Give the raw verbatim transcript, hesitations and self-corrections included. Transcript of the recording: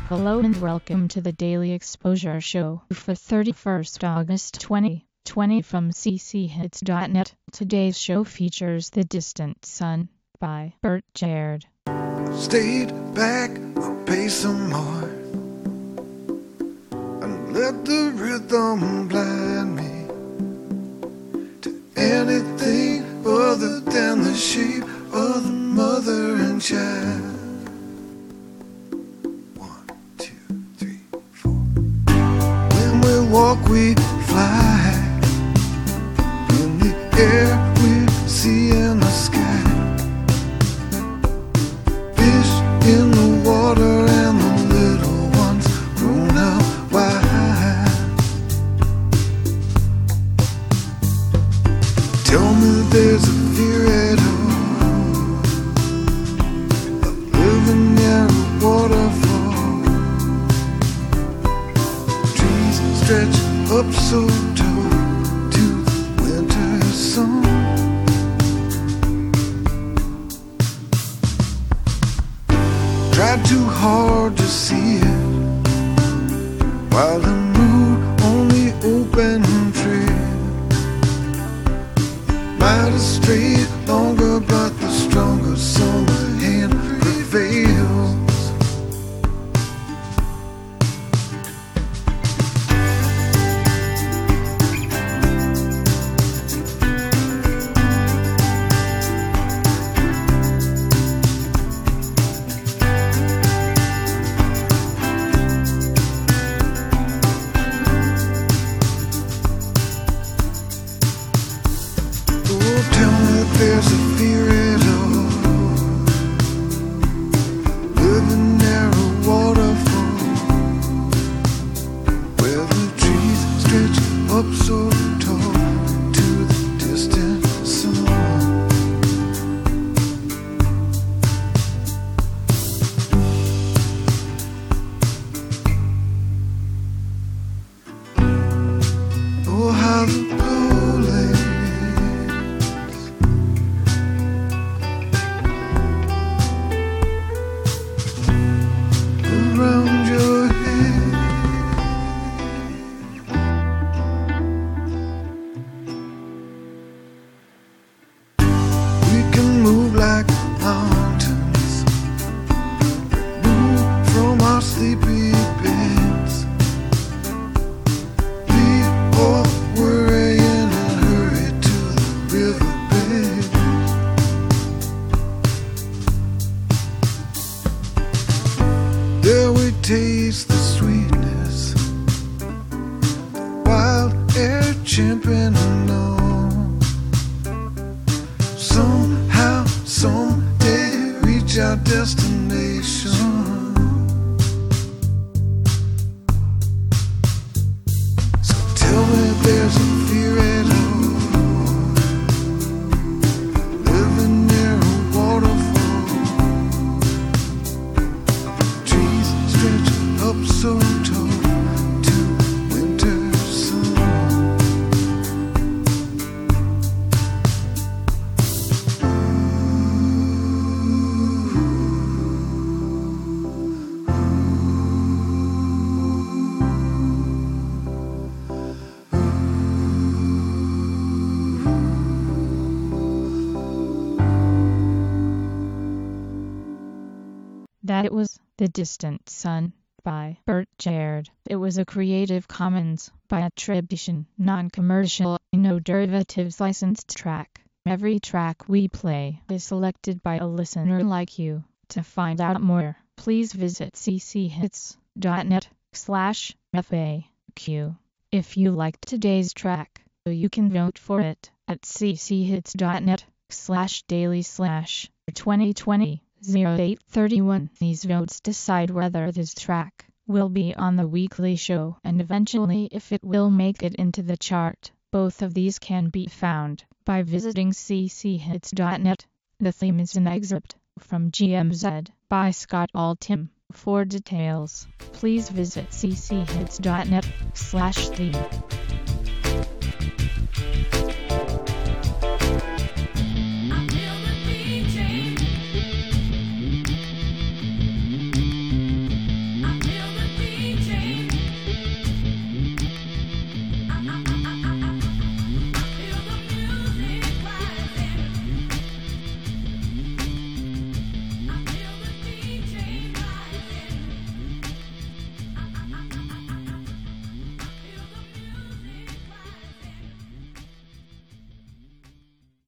Hello and welcome to the Daily Exposure Show for thirty-first August twenty twenty from c c hits dot net. Today's show features The Distant Sun by Bert Jared. Stayed back, I'll pay some more and let the rhythm blind me to anything other than the shape of the mother and child. One, two, three, four. When we walk, we fly in the air, we see in the sky. In the water and the little ones grown up wide. Tell me there's a fear at all of living near a waterfall. Trees stretch up so tall to the winter sun. Tried too hard to see it while the moon on the open trail. Might have strayed longer, but the stronger summer hand prevails. There's a fear at all living near a waterfall where the trees stretch up so tall to the distant sun. Oh, how the blue lake around your head. We can move like mountains, move from our sleepy beds, leave all worrying and hurry to the riverbed. There we taste the sweetness, the wild air champing on. Somehow, someday, reach our destination. So tell me there's a fear at all living near a waterfall. Stretch up so tall to winter sun. That it was The Distant Sun by Bert Jared. It was a Creative Commons by attribution, non-commercial, no derivatives licensed track. Every track we play is selected by a listener like you. To find out more, please visit c c hits dot net slash F A Q. If you liked today's track, you can vote for it at c c hits dot net slash daily slash twenty twenty oh eight thirty-one. These votes decide whether this track will be on the weekly show and eventually if it will make it into the chart. Both of these can be found by visiting c c hits dot net. The theme is an excerpt from G M Z by Scott Altham. For details, please visit c c hits dot net slash theme.